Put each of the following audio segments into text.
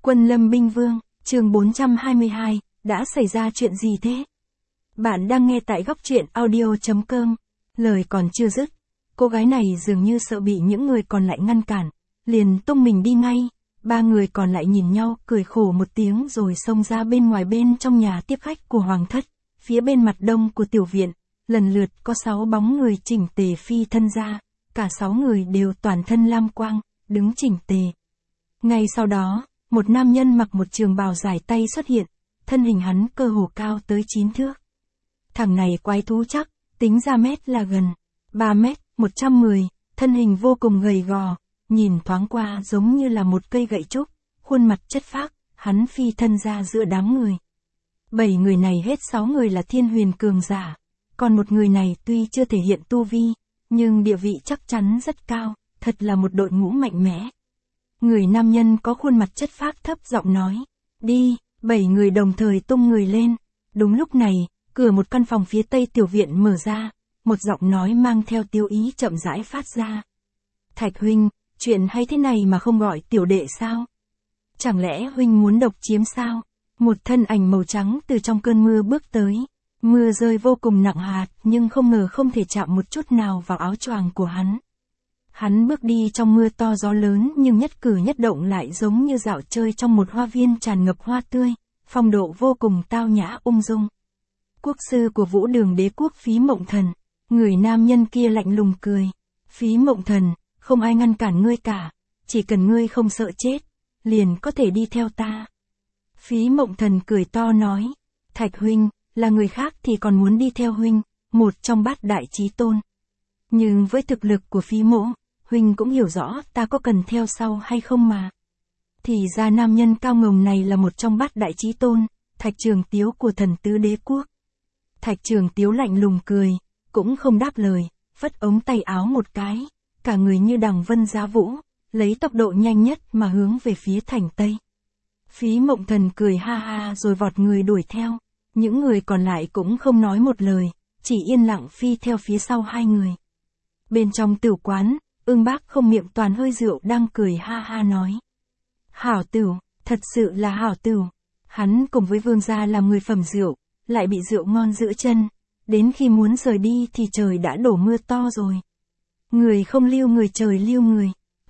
Quân Lâm Binh Vương, chương 422, đã xảy ra chuyện gì thế? Bạn đang nghe tại góc truyện audio.com. Lời còn chưa dứt, cô gái này dường như sợ bị những người còn lại ngăn cản, liền tung mình đi ngay. Ba người còn lại nhìn nhau cười khổ một tiếng rồi xông ra bên ngoài bên trong nhà tiếp khách của hoàng thất. Phía bên mặt đông của tiểu viện, lần lượt có 6 bóng người chỉnh tề phi thân ra, cả 6 người đều toàn thân lam quang, đứng chỉnh tề. Ngay sau đó, một nam nhân mặc một trường bào dài tay xuất hiện, thân hình hắn cơ hồ cao tới 9 thước. Thằng này quái thú chắc, tính ra mét là gần 3 mét, 110, thân hình vô cùng gầy gò, nhìn thoáng qua giống như là một cây gậy trúc, khuôn mặt chất phác, hắn phi thân ra giữa đám người. 7 người này hết 6 người là thiên huyền cường giả, còn một người này tuy chưa thể hiện tu vi, nhưng địa vị chắc chắn rất cao, thật là một đội ngũ mạnh mẽ. Người nam nhân có khuôn mặt chất phác thấp giọng nói, đi. 7 người đồng thời tung người lên. Đúng lúc này, cửa một căn phòng phía tây tiểu viện mở ra, một giọng nói mang theo tiêu ý chậm rãi phát ra. Thạch huynh, chuyện hay thế này mà không gọi tiểu đệ sao? Chẳng lẽ huynh muốn độc chiếm sao? Một thân ảnh màu trắng từ trong cơn mưa bước tới. Mưa rơi vô cùng nặng hạt nhưng không ngờ không thể chạm một chút nào vào áo choàng của hắn. Hắn bước đi trong mưa to gió lớn nhưng nhất cử nhất động lại giống như dạo chơi trong một hoa viên tràn ngập hoa tươi, phong độ vô cùng tao nhã ung dung. Quốc sư của Vũ Đường Đế quốc Phí Mộng Thần, người nam nhân kia lạnh lùng cười. Phí Mộng Thần, không ai ngăn cản ngươi cả, chỉ cần ngươi không sợ chết, liền có thể đi theo ta. Phí Mộng Thần cười to nói, Thạch huynh, là người khác thì còn muốn đi theo huynh, một trong bát đại chí tôn. Nhưng với thực lực của Phí mỗ, huynh cũng hiểu rõ ta có cần theo sau hay không mà. Thì ra nam nhân cao ngồng này là một trong bát đại chí tôn, Thạch Trường Tiếu của Thần Tứ Đế quốc. Thạch Trường Tiếu lạnh lùng cười, cũng không đáp lời, phất ống tay áo một cái, cả người như đằng vân giá vũ, lấy tốc độ nhanh nhất mà hướng về phía thành Tây. Phí Mộng Thần cười ha ha rồi vọt người đuổi theo, những người còn lại cũng không nói một lời, chỉ yên lặng phi theo phía sau hai người. Bên trong tửu quán, Ưng Bác không miệng toàn hơi rượu đang cười ha ha nói. Hảo tửu, thật sự là hảo tửu. Hắn cùng với vương gia làm người phẩm rượu, lại bị rượu ngon giữ chân. Đến khi muốn rời đi thì trời đã đổ mưa to rồi. Người không lưu người trời lưu người.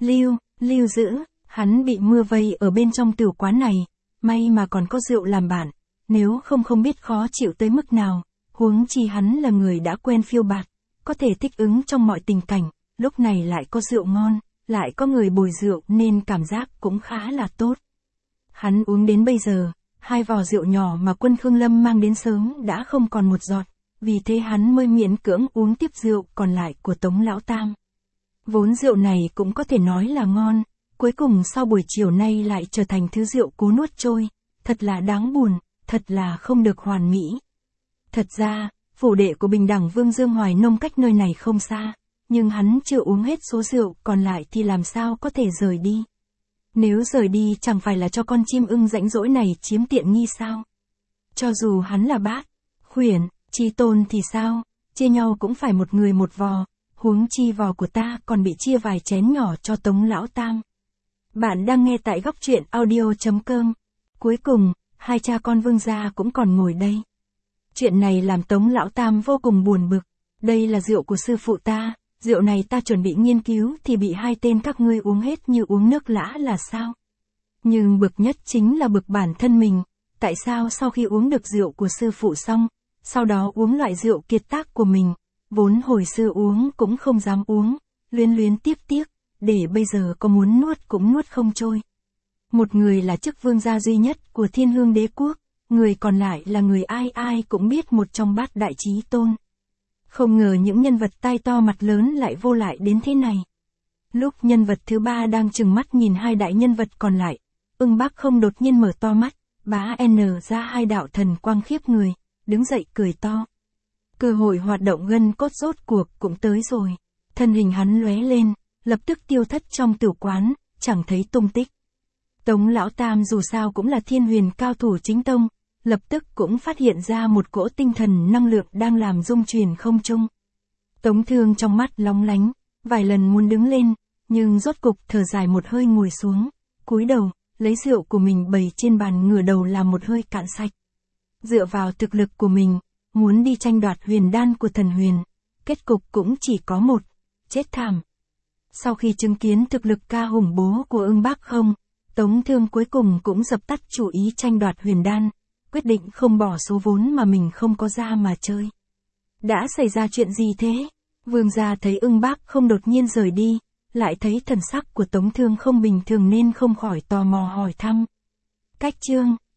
Lưu giữ, hắn bị mưa vây ở bên trong tửu quán này. May mà còn có rượu làm bạn. Nếu không biết khó chịu tới mức nào. Huống chi hắn là người đã quen phiêu bạt, có thể thích ứng trong mọi tình cảnh. Lúc này lại có rượu ngon, lại có người bồi rượu nên cảm giác cũng khá là tốt. Hắn uống đến bây giờ, 2 vò rượu nhỏ mà Quân Khương Lâm mang đến sớm đã không còn một giọt, vì thế hắn mới miễn cưỡng uống tiếp rượu còn lại của Tống Lão Tam. Vốn rượu này cũng có thể nói là ngon, cuối cùng sau buổi chiều nay lại trở thành thứ rượu cố nuốt trôi, thật là đáng buồn, thật là không được hoàn mỹ. Thật ra, phủ đệ của Bình Đẳng Vương Dương Hoài Nông cách nơi này không xa. Nhưng hắn chưa uống hết số rượu còn lại thì làm sao có thể rời đi. Nếu rời đi chẳng phải là cho con chim ưng rãnh rỗi này chiếm tiện nghi sao. Cho dù hắn là bát, khuyển, chí tôn thì sao, chia nhau cũng phải một người một vò, huống chi vò của ta còn bị chia vài chén nhỏ cho Tống Lão Tam. Bạn đang nghe tại góc truyện audio.com. Cuối cùng, 2 cha con vương gia cũng còn ngồi đây. Chuyện này làm Tống Lão Tam vô cùng buồn bực. Đây là rượu của sư phụ ta. Rượu này ta chuẩn bị nghiên cứu thì bị 2 tên các ngươi uống hết như uống nước lã là sao? Nhưng bực nhất chính là bực bản thân mình, tại sao sau khi uống được rượu của sư phụ xong, sau đó uống loại rượu kiệt tác của mình, vốn hồi xưa uống cũng không dám uống, luyến tiếc, để bây giờ có muốn nuốt cũng nuốt không trôi. Một người là chức vương gia duy nhất của Thiên Hương Đế quốc, người còn lại là người ai cũng biết một trong bát đại chí tôn. Không ngờ những nhân vật tai to mặt lớn lại vô lại đến thế này. Lúc nhân vật thứ 3 đang trừng mắt nhìn 2 đại nhân vật còn lại, Ưng Bác không đột nhiên mở to mắt, bá ra 2 đạo thần quang khiếp người, đứng dậy cười to. Cơ hội hoạt động gân cốt rốt cuộc cũng tới rồi. Thân hình hắn lóe lên, lập tức tiêu thất trong tửu quán, chẳng thấy tung tích. Tống Lão Tam dù sao cũng là thiên huyền cao thủ chính tông. Lập tức cũng phát hiện ra một cỗ tinh thần năng lượng đang làm rung chuyển không trung. Tống Thương trong mắt lóng lánh, vài lần muốn đứng lên, nhưng rốt cục thở dài một hơi ngồi xuống, cúi đầu, lấy rượu của mình bày trên bàn ngửa đầu là một hơi cạn sạch. Dựa vào thực lực của mình, muốn đi tranh đoạt huyền đan của thần huyền, kết cục cũng chỉ có một, chết thảm. Sau khi chứng kiến thực lực ca hùng bố của Ưng Bác Không, Tống Thương cuối cùng cũng dập tắt chủ ý tranh đoạt huyền đan, quyết định không bỏ số vốn mà mình không có ra mà chơi. Đã xảy ra chuyện gì thế? Vương gia thấy Ưng Bác Không đột nhiên rời đi, lại thấy thần sắc của Tống Thương không bình thường nên không khỏi tò mò hỏi thăm. Cách chương